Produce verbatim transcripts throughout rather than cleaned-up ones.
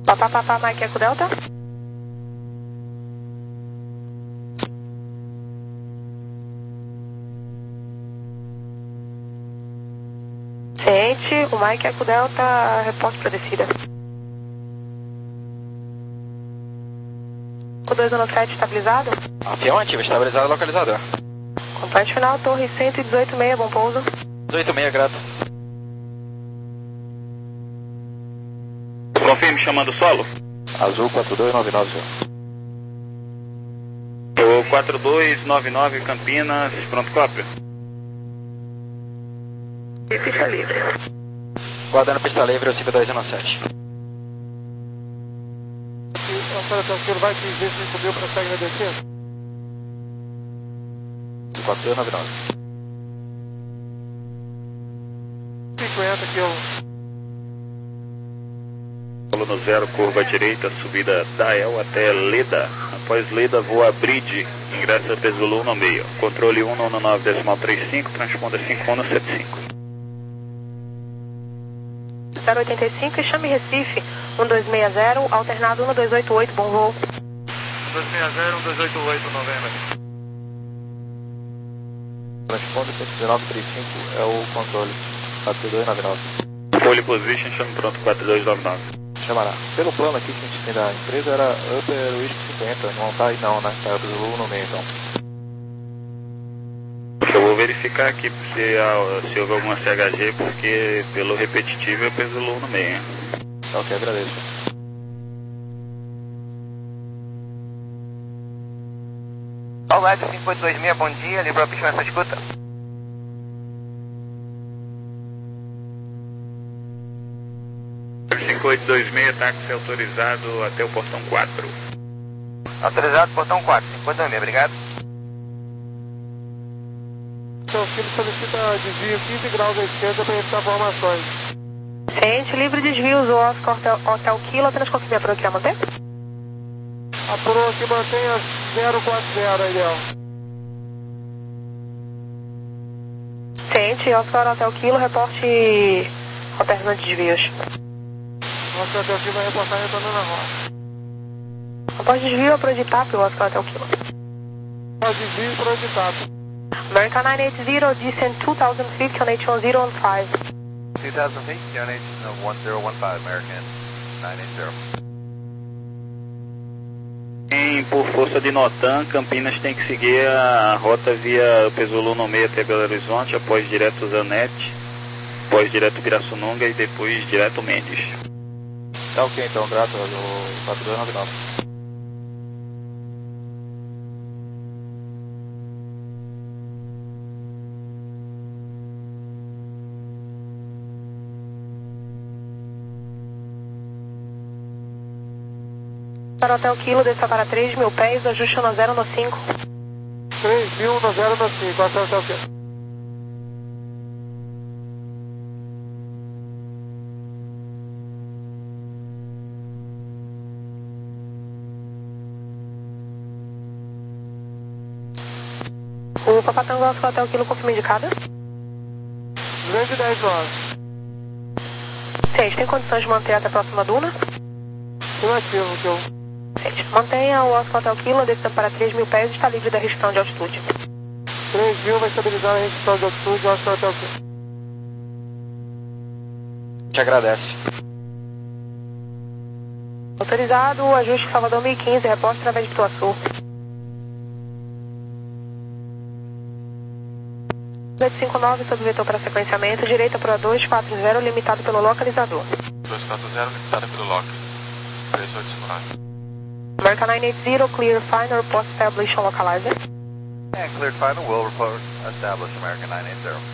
Papá, papá, Mike Eco Delta. Ciente, o Mike Eco Delta, reporte para descida. O dois um sete estabilizado. Avião ativo, estabilizado localizador. Contato final, torre cento e dezoito seis, bom pouso. dezoito seis, grato. Confirme chamando o solo. Azul quatro dois nove nove. O quatro dois nove nove Campinas, pronto, cópia. E pista livre. Guardando pista livre, o cinco dois um sete. Agora, tranquilo, vai que ver se subiu para segue agradecer. quatro dois nove nove. cinquenta que eu... Aluno zero, curva direita, subida Dael até Leda. Após Leda, voa Bridge, ingressa P Zulu no meio. Controle um nove nove decimal trinta e cinco, transponda cinco um sete cinco. zero oitenta e cinco e chame Recife, um dois seis zero, alternado um dois oito oito, bom voo. um dois seis zero, um dois oito oito, novembro. Transponda cento nove trinta e cinco é o controle. quatro dois nove nove. Pole position, chame pronto, quatro dois nove nove. Chamará. Pelo plano aqui que a gente tem da empresa era Upper Whisky cinquenta, não tá aí não, né? Tá do Zulu no meio então. Eu vou verificar aqui se, se houve alguma C H G, porque pelo repetitivo eu peso Zulu no meio. Hein? Ok, agradeço. Olá, cinco oito dois seis, bom dia, livrou a pista nessa escuta. cinco oito dois seis, táxi autorizado até o portão quatro. Autorizado, portão quatro, cinco oito dois seis, obrigado. Seu filho solicita desvio quinze graus à esquerda para evitar formações. Ciente, livre desvios, o Oscar Hotel, Hotel Kilo, apenas confirme a que manter. Apurou que mantenha zero quatro zero, ideal. Ciente, Oscar Hotel Kilo, reporte alternando desvios. Nosso Hotel Kilo vai reportar retornando na rota. Após desvio, é para o Editap, o Oscar Hotel Kilo. Desvio para o Editap. American nine eight zero, descent two thousand feet on H one zero one five. two thousand feet, on H one zero one five, American nine eight zero. Em, por força de Notan, Campinas tem que seguir a rota via Pesulu no meio até Belo Horizonte, após direto Zanete, após direto Pirassununga e depois direto Mendes. Tá ok então, grato, o quatro dois nove nove. Para o Hotel Kilo, desça para três mil pés, ajuste no zero no cinco. três mil no zero no cinco, até o Hotel Kilo. O Papatango Oscar Hotel Kilo, confirma indicada. Grande dez horas. Ciente, tem condições de manter até a próxima duna? Relativo, que eu... Ciente, mantenha o Oscar Hotel Kilo, descendo para três mil pés e está livre da restrição de altitude. três mil vai estabilizar a restrição de altitude, Oscar Hotel Kilo. Te agradece. Autorizado, o ajuste Salvador mil e quinze, reporte através de Pituaçu. dois cinco nove, sob vetor para sequenciamento, direita para dois quatro zero, limitado pelo localizador. dois quatro zero, limitado pelo lock. três oito cinco nove. American nine eight zero, clear final, report establish on localizer. And cleared final, will report established American nine eight zero.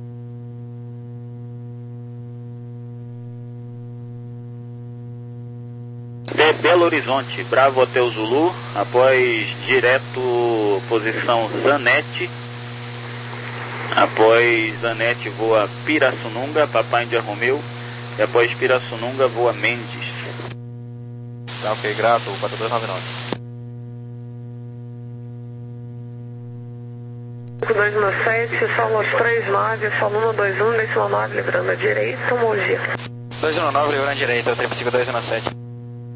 Be Belo Horizonte, Bravo Hotel Zulu, após direto posição Zanete. Após Zanete voa Pirassununga, Papai Índia Romeu, e após Pirassununga voa Mendes. Tá ok, grato, quatro dois nove nove. cinco dois um sete, solo três nove, solo um dois um, decimal nove, livrando a direita, Mogi. dois um nove, livrando a direita, o tempo cinco dois um sete.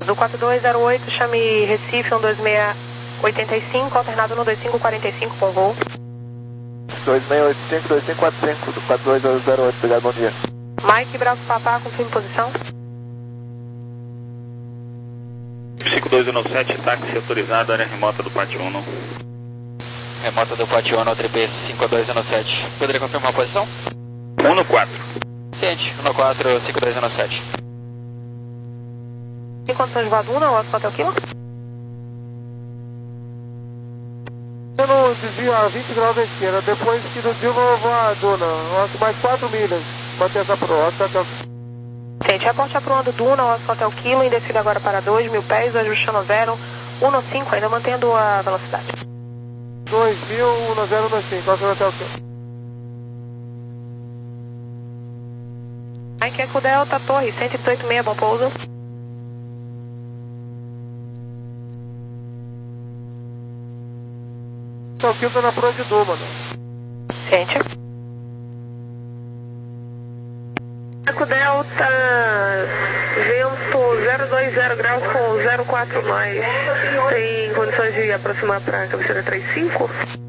Do quatro dois zero oito, chame Recife um dois seis oito cinco, alternado um dois cinco quatro cinco, com voo. dois seis oito cinco, dois cinco quatro cinco, do quatro dois zero oito, obrigado, bom dia. Mike, Bravo Papá, confirme posição. cinco dois um sete, táxi autorizado, área remota do Pátio um. Remota do Pátio um, tripé cinco dois um sete. Poderia confirmar a posição? um no quatro. Ciente, um quatro, cinco dois um sete. Em condições de voar Duna, Oscar Hotel Kilo? Eu não desvio a vinte graus da esquerda, depois que do dia eu vou voar a Duna, mais quatro milhas, manter essa pro Oscar Hotel Kilo. Gente, reporte aprovando Duna, Oscar Hotel Kilo, em descida agora para dois mil pés, ajustando zero um cinco, ainda mantendo a velocidade. dois mil, um zero um cinco, Oscar Hotel Kilo. Mike Eco Delta, Torre cento e dezoito seis, bom pouso. Hotel Kilo tá na proa de Duma, né? Gente. Eco Delta, vento zero dois zero graus com zero quatro mais. Tem condições de aproximar para a cabeceira três cinco?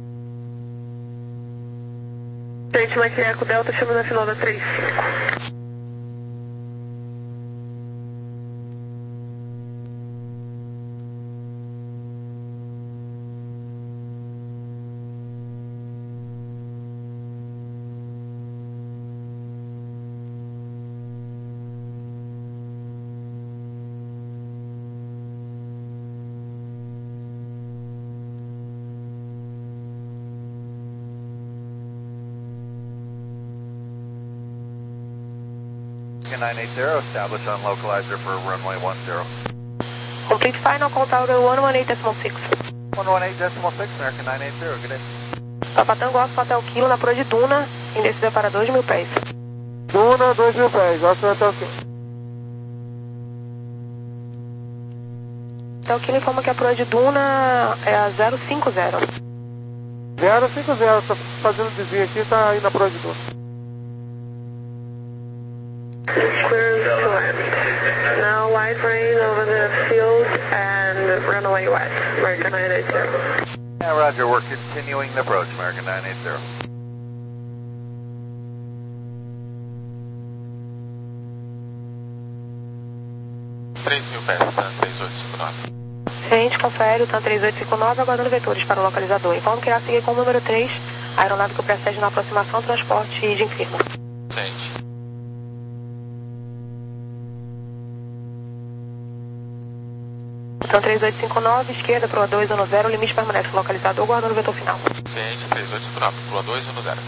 Gente, Mike Eco Delta, chama na final da três cinco. nine eight zero, establish on localizer for runway one zero. Complete final, call tower one one eight decimal six. one one eight decimal six, American nine eight zero, good day. Papa Tango, Oscar Hotel Kilo, na proa de Duna, em descida para dois mil pés. Duna, dois mil pés, Oscar Hotel Kilo. Hotel Kilo informa que a proa de Duna é a zero cinco zero. zero cinco zero, tá fazendo desvio aqui, tá indo na proa de Duna. Clearance to land. Now light rain over the field and runaway west, American nine eight zero. Yeah, roger, we're continuing the approach, American nine eight zero. três mil pés, tá? três oito cinco nove. Gente, confere o TAM três oito cinco nove, aguardando vetores para o localizador. Informo que irá seguir com o número três, a aeronave que precede na aproximação, transporte e de infirma. Ciente. TAM três oito cinco nove, esquerda, proa dois um zero, limite permanece no localizador, guardando o vetor final. Ciente, três oito cinco nove, proa dois um zero.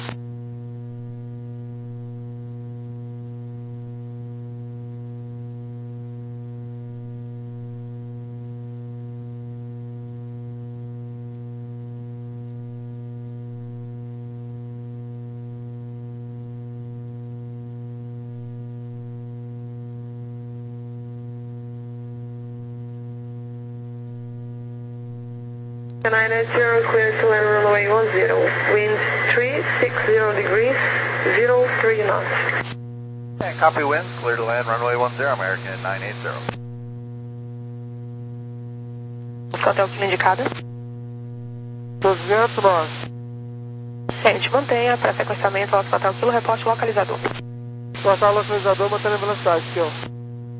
nine eight zero, clear to land runway one zero, wind three six zero degrees, zero three knots. And copy winds, clear to land runway one zero, American nine eight zero. Hotel Kilo indicada. duzentos nós. Gente, mantenha para sequenciamento, Oscar Hotel Kilo, reporte localizador. Cortar o localizador, mantendo a velocidade, aqui, ó.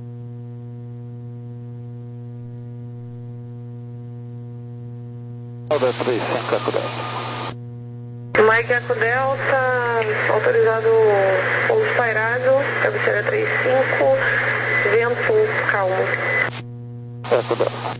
três cinco, Eco Delta. Mike Eco Delta, autorizado pouso pairado, cabeceira três cinco, vento calmo. Eco Delta.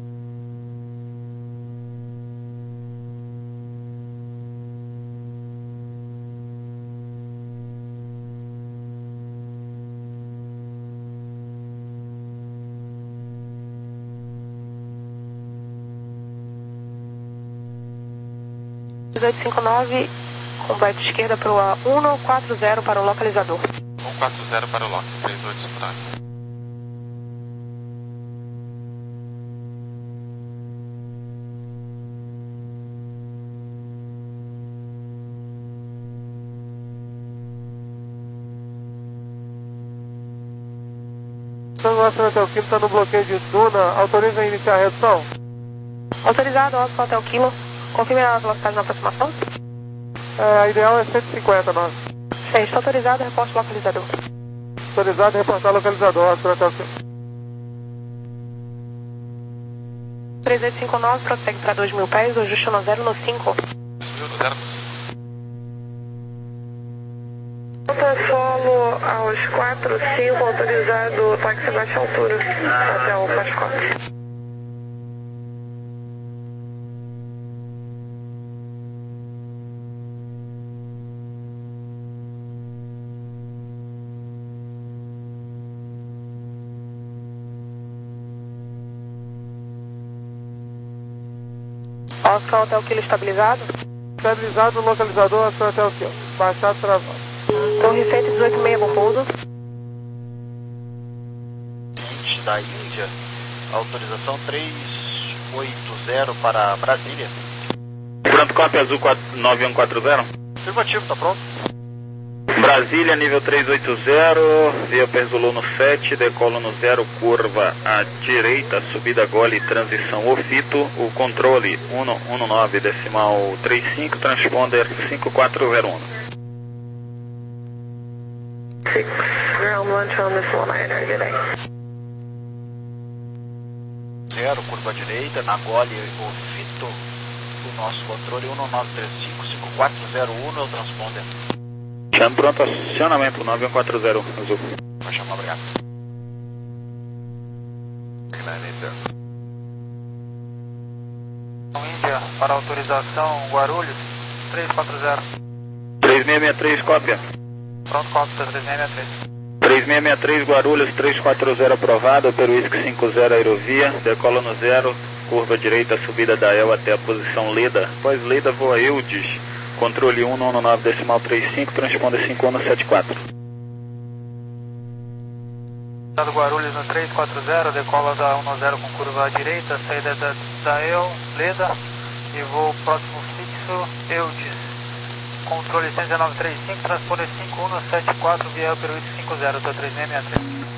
três oito cinco nove, completo esquerda para o um quatro zero para o localizador. um quatro zero para o lock, três oito cinco nove. Tango Oscar Hotel Kilo está no bloqueio de Duna, autoriza a iniciar a redução? Autorizado, Oscar Hotel Kilo. Confirme a velocidade na aproximação. É, a ideal é cento e cinquenta, nós. Sim, está autorizado, reporte localizador. Autorizado, reportar localizador, Oscar Hotel Kilo. três oito cinco nove, prossegue para dois mil pés, o ajuste no zero no cinco. Solo aos quatro cinco, autorizado táxi baixa altura até o quatro quatro. Oscar Hotel Kilo estabilizado? Estabilizado, localizador, Oscar Hotel Kilo. Baixado, travado. Torre cento e dezoito meia, bom pouso. Gente da Índia, autorização trezentos e oitenta para Brasília. Pronto, cópia azul nove um quatro zero. Afirmativo, tá pronto? Brasília, nível trezentos e oitenta, via Perzolo no sete, decolo no zero, curva à direita, subida gole, transição ofito, o controle cento e dezenove, decimal trinta e cinco, transponder cinco quatro zero um. six, ground launch on this one, I good day. Zero, curva à direita, na gole, ofito, o nosso controle cento e nove três cinco, cinco quatro zero um, é o transponder. Chame pronto, acionamento nove um quatro zero, azul. Vai chamar, obrigado. Índia, para autorização, Guarulhos, três quatro zero. três seis seis três, cópia. Pronto, cópia, três seis seis três. três seis seis três, Guarulhos, três quatro zero aprovado, Peruísque cinco zero aerovia, decola no zero, curva direita, subida da E L até a posição Leda. Após Leda, voa Eudes. Controle cento e dezenove, decimal trinta e cinco, transponder cinco um sete quatro. Estado Guarulhos no três quatro zero, decola da cento e dez com curva à direita, saída da, da E L, Leda, e voo próximo fixo, Eudes. Controle cento e dezenove trinta e cinco, transponder cinco um sete quatro, via Peruísque cinco zero, estou três seis seis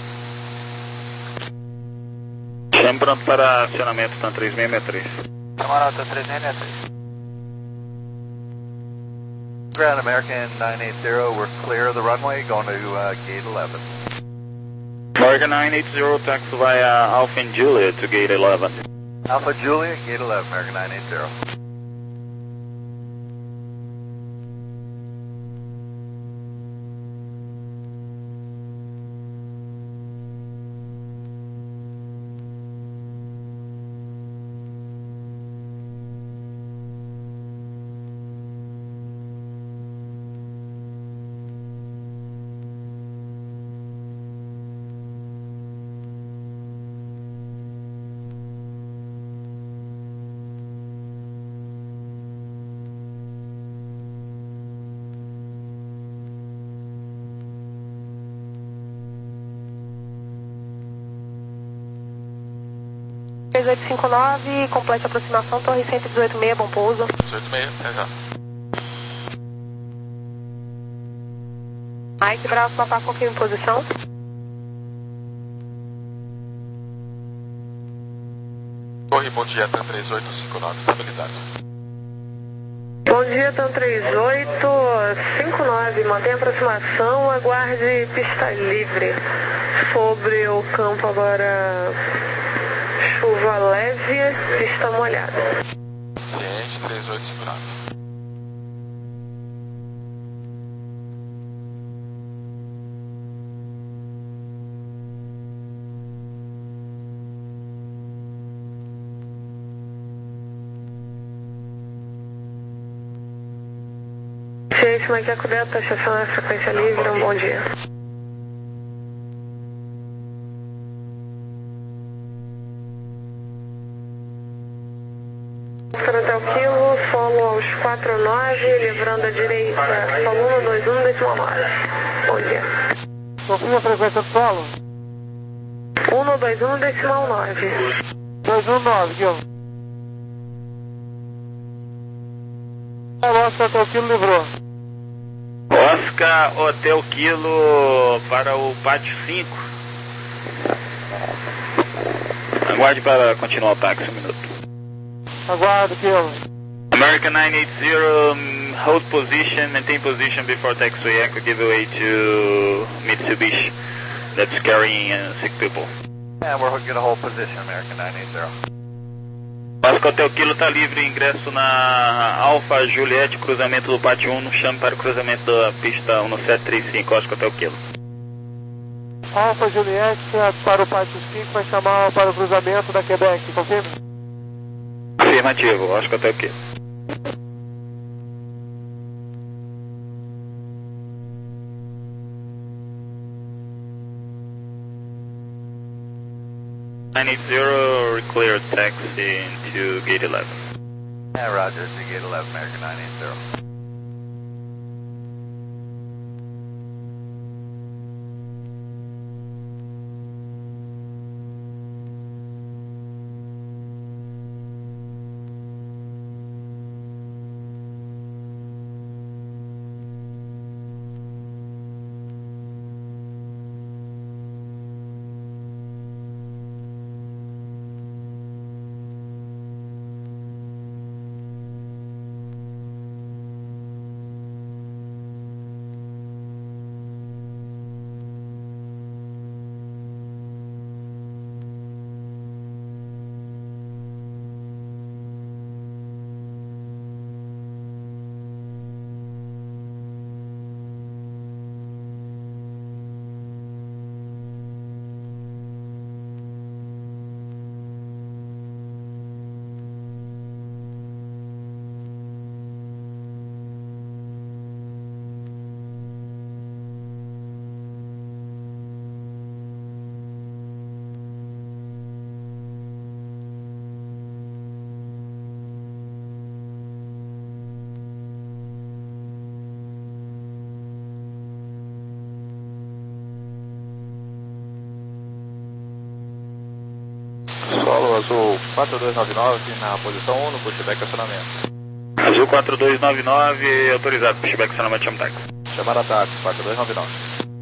três. Chame pronto para acionamento, tá três seis seis três. Camarada, três seis seis três. Grand American nine eight zero, we're clear of the runway, going to uh, gate eleven. American nine eight zero, taxi via Alpha and Julia to gate eleven. Alpha Julia, gate eleven, American nine eight zero. três oito cinco nove, complete aproximação, torre cento e dezoito meia, bom pouso. dezoito meia, é já. Mike, braço, mapa, confirma em posição. Torre, bom dia, TAM três oito cinco nove, estabilidade. Bom dia, TAM três oito cinco nove, mantenha a aproximação, aguarde pista livre. Sobre o campo agora, chuva leve, pista molhada. Ciente, três oito cinco nove. Gente, Macaco Delta, estacionar a frequência livre, um bom dia. Hotel Kilo, solo aos quatro nove, livrando a direita, solo um dois um, decimal nove. Bom dia. Confirma a frequência do solo? um dois um, decimal nove. dois um nove, Guilherme. Oscar Hotel Kilo livrou. Oscar Hotel Kilo para o pátio cinco. Aguarde para continuar o táxi um minuto. Aguardo, Kilo. American nine eight zero, um, hold position, maintain position before taxiway echo giveaway to Mitsubishi that's carrying uh, sick people. And we're going to hold position, American nine eight zero. Vasco Hotel Kilo está livre, ingresso na Alfa Juliette, cruzamento do pátio um, chame para o cruzamento da pista um sete três cinco, Vasco Hotel Kilo. Alfa Juliette para o pátio cinco, vai chamar para o cruzamento da Quebec, confirma? Afirmativo, Vasco Hotel Kilo. nine eight zero, clear taxi into gate eleven. Yeah, roger, to gate eleven, American nine eight zero. Solo Azul quatro dois nove nove na posição um no pushback acionamento. Azul quatro dois nove nove, autorizado, pushback acionamento, chama táxi. Chamar a táxi, quatro dois nove nove.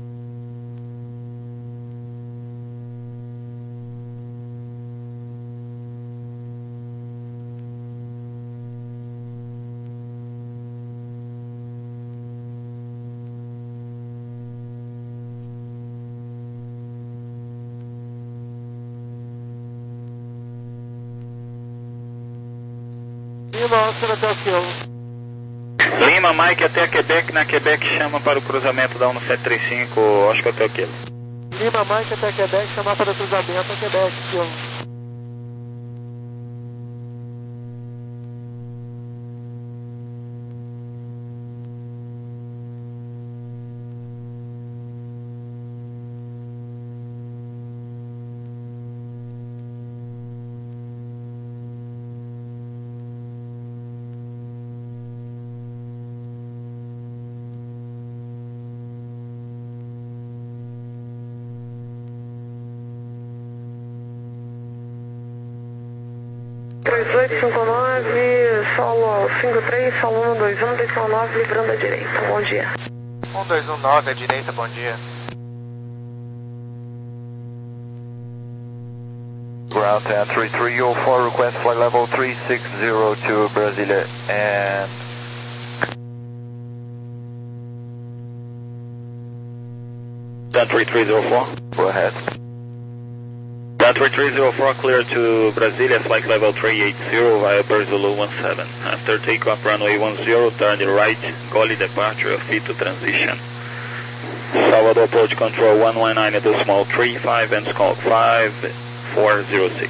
Lima, Oscar até o Kilo. Lima, Mike até a Quebec, na Quebec chama para o cruzamento da um sete três cinco, Oscar Hotel Kilo. Lima, Mike até Quebec, chamar para o cruzamento a Quebec, Kilo. três oito cinco nove, solo cinco três, solo um dois um, decimal nove, livrando à direita. Bom dia. um dois um nove, à direita, bom dia. Ground ten three three zero four, request flight level three six zero to Brasilia and... ten three three zero four. Go ahead. ten three three zero four, clear to Brasilia, flight level three eight zero via Berzulu one seven. After takeoff, runway one zero, turn right, Goli departure, Fito transition. Salvador approach control one one nine at the small three five and Skulk five four zero six.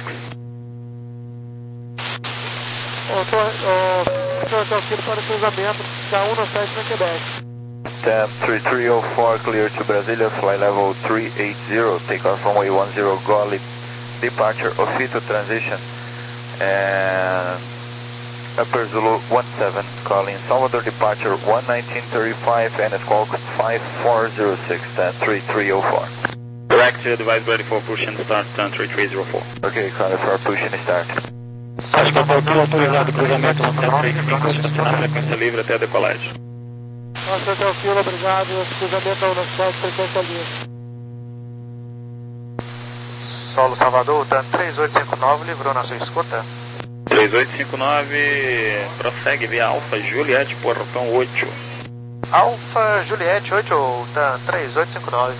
Oscar até o Kilo para o cruzamento da um sete na Quebec. ten three three zero four, clear to Brasilia, flight level three eight zero, takeoff runway one zero, Goli departure, Ofito transition, and Upper Zulu one seven, calling Salvador departure one nineteen thirty-five and Squawk five four zero six, ten three three zero four. Correct, device ready for push and start, ten three three zero four. Okay, calling for push and start. Acho que eu estou autorizado o cruzamento um sete três cinco, estacionar frequência livre até a decolagem. Oscar até o Kilo, obrigado. Cruzamento da um sete, frequência livre. Solo Salvador, TAN três oito cinco nove, livrou na sua escuta. três oito cinco nove, prossegue via Alfa Juliette, portão oito. Alfa Juliette oito, TAN três oito cinco nove.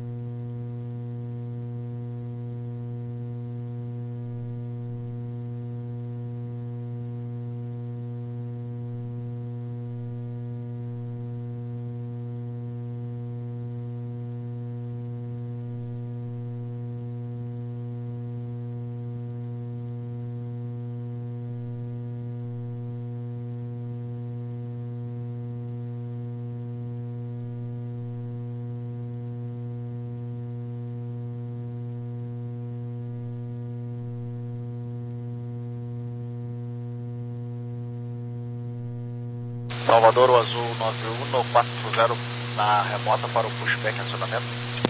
Salvador, o azul nove um quatro zero na remota para o pushback acionamento.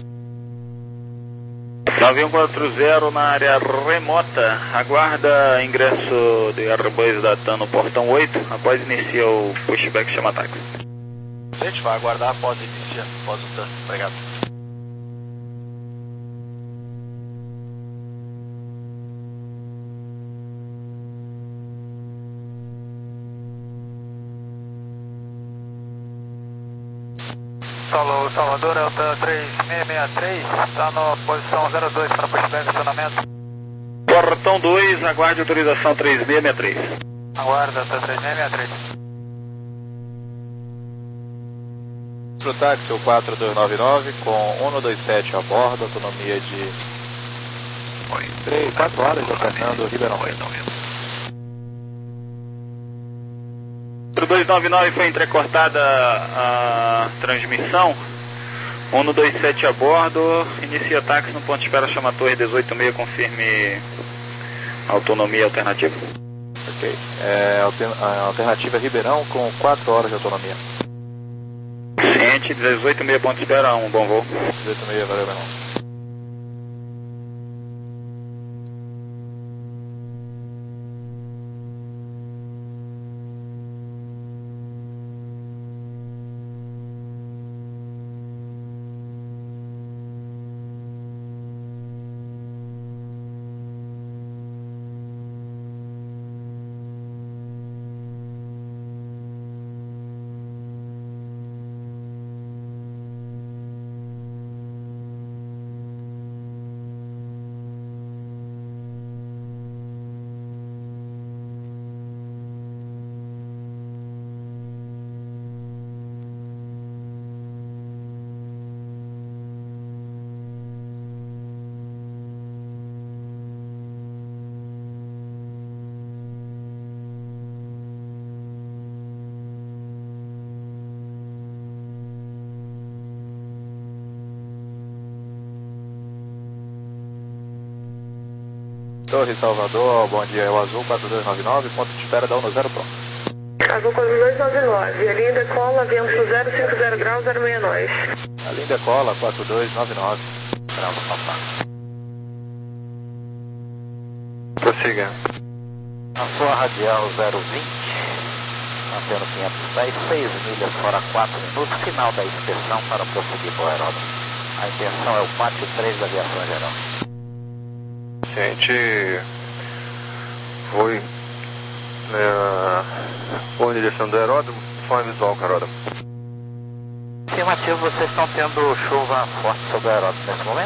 nove um quatro zero na área remota, aguarda ingresso de Airbus da TAN no portão oito, após inicia o pushback chama táxi. A gente vai aguardar após iniciar, após o TAN. Obrigado. Solo Salvador, é o TAN três seis seis três, está na posição zero dois para pushback acionamento. Portão dois, aguarde autorização três seis seis três. Aguarda, TAN três seis seis três. Pro táxi, o quatro dois nove nove com um dois sete a bordo, autonomia de três, quatro horas, do Fernando Ribeirão. Pro dois nove nove foi entrecortada a transmissão, um dois sete a bordo, inicia táxi no ponto de espera, chama Torre dezoito seis, confirme autonomia alternativa. Ok, é, a alternativa é Ribeirão com quatro horas de autonomia. Ciente, dezoito seis, ponto de espera, um bom voo. dezoito seis, valeu, meu irmão. Torre Salvador, bom dia, é o azul quatro dois nove nove, ponto de espera da um zero pronto. Azul quatro dois nove nove, a linha decola, vento zero cinco zero graus, zero seis nós. A linha decola quatro dois nove nove, grau passar. Prossiga. A sua radial zero vinte, mantendo quinhentos e dez, seis milhas fora quatro minutos, final da inspeção para prosseguir para o aeródromo. A intenção é o pátio três da aviação geral. Gente, foi é, foi em direção do aeródromo, foi visual com o aeródromo. Afirmativo, vocês estão tendo chuva forte sobre o aeródromo nesse momento?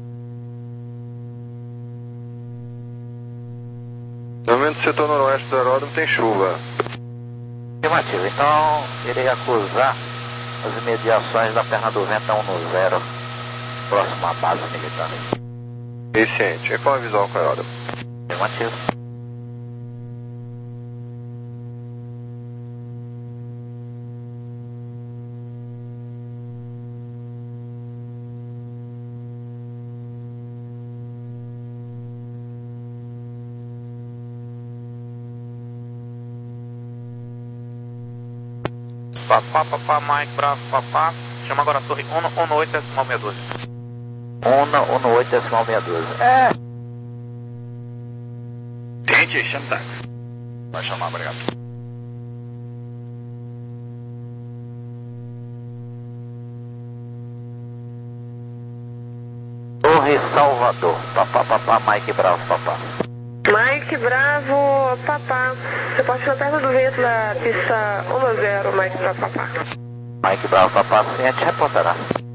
No momento do setor noroeste do aeródromo tem chuva. Afirmativo, então irei acusar as imediações da perna do vento um zero, próximo à base militar. Ciente, informe visual com a aeródromo. Afirmativo. Papá, papá, Mike, bravo, papá. Chama agora a torre um oito decimal seis doze. um oito decimal seis doze. É. Gente, chama táxi. Vai chamar, obrigado. Torre Salvador. Papá, papá, Mike Bravo, papá. Mike Bravo, papá. Você pode ir na perna do vento da pista um zero, Mike Bravo, papá. Mike Bravo, papá, sim, a gente reportará.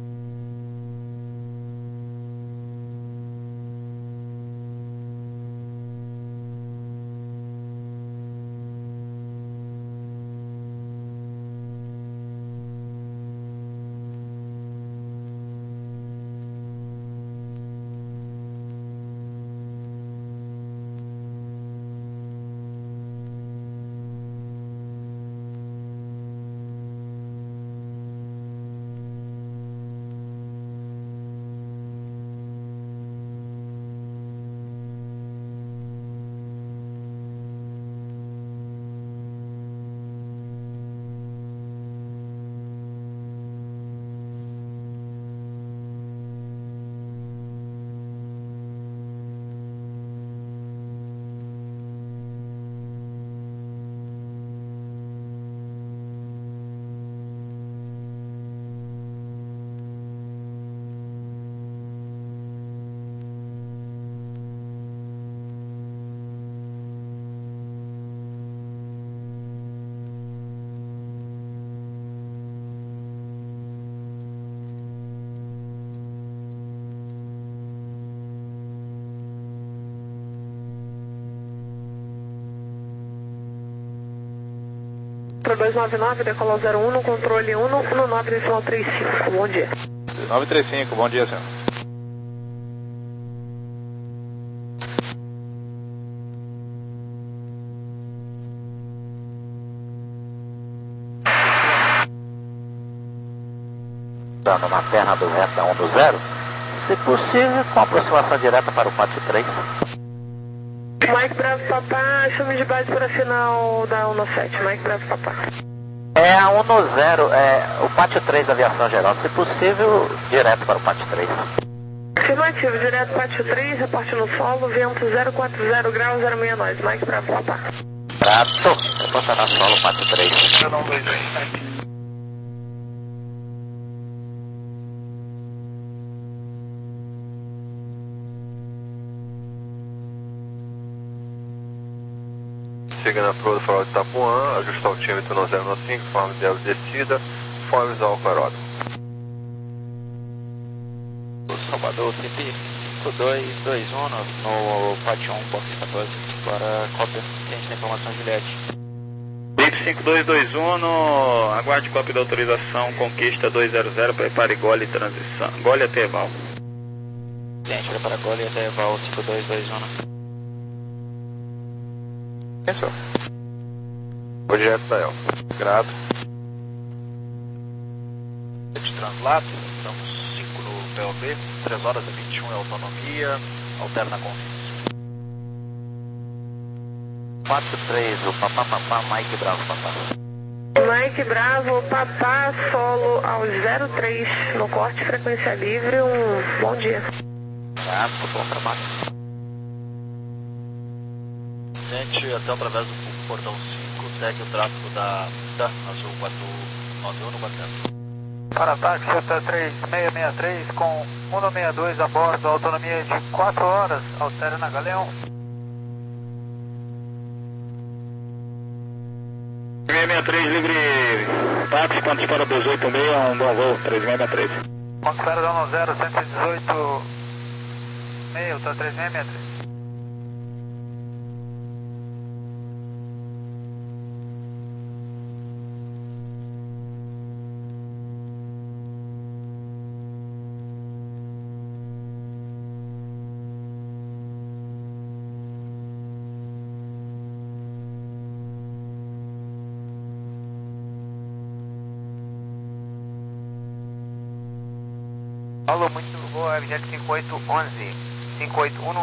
Para dois nove nove, decolar zero um, no controle um, um nove decimal trinta e cinco, bom dia. nove três cinco, bom dia, senhor. Dando na perna do vento da um do zero, se possível, com aproximação direta para o quatro três. Mike Bravo, papá, chame de base para final da um sete, Mike Bravo, papá. É a um zero, é o quatro três da aviação geral, se possível, direto para o quatro três. Afirmativo, direto quatro três, reporte no solo, vento zero quatro zero graus, zero seis nove, Mike Bravo, papá. Prato, reporta na solo quatro três. Chegando a proa do farol de Itapuã, ajustar o tímetro no zero cinco, forma de descida, forma visual com aeródromo. Salvador, C P cinco dois dois um no pátio um, box quatorze, para cópia, tem a informação Juliette. Bip cinco dois dois um, no... aguarde cópia da autorização, conquista dois zero zero, prepare gole e transição, gole até Val. Gente, prepara gole até Val cinco dois dois um. É só. Vou direto da El. Grato. De translato, estamos cinco no P O B, três horas e vinte e um é autonomia, alterna confiança. quatro três, o papá, papá, Mike Bravo, papá. Mike Bravo, papá, solo ao zero três, no corte frequência livre, um bom dia. Grato, bom trabalho. Gente, até através do portão cinco, segue o tráfego da, da Azul quatro nove um no batendo. Para táxi J três seis seis três com um seis dois a bordo, autonomia de quatro horas, altera na Galeão. três seis três, livre táxi, quantos para dois oito seis, um bom voo, três seis seis três. Ponto zero da um zero, cento e dezoito, meio, tá três seis seis três. Alô, muito boa, Jet cinco oito um um, cinco oito um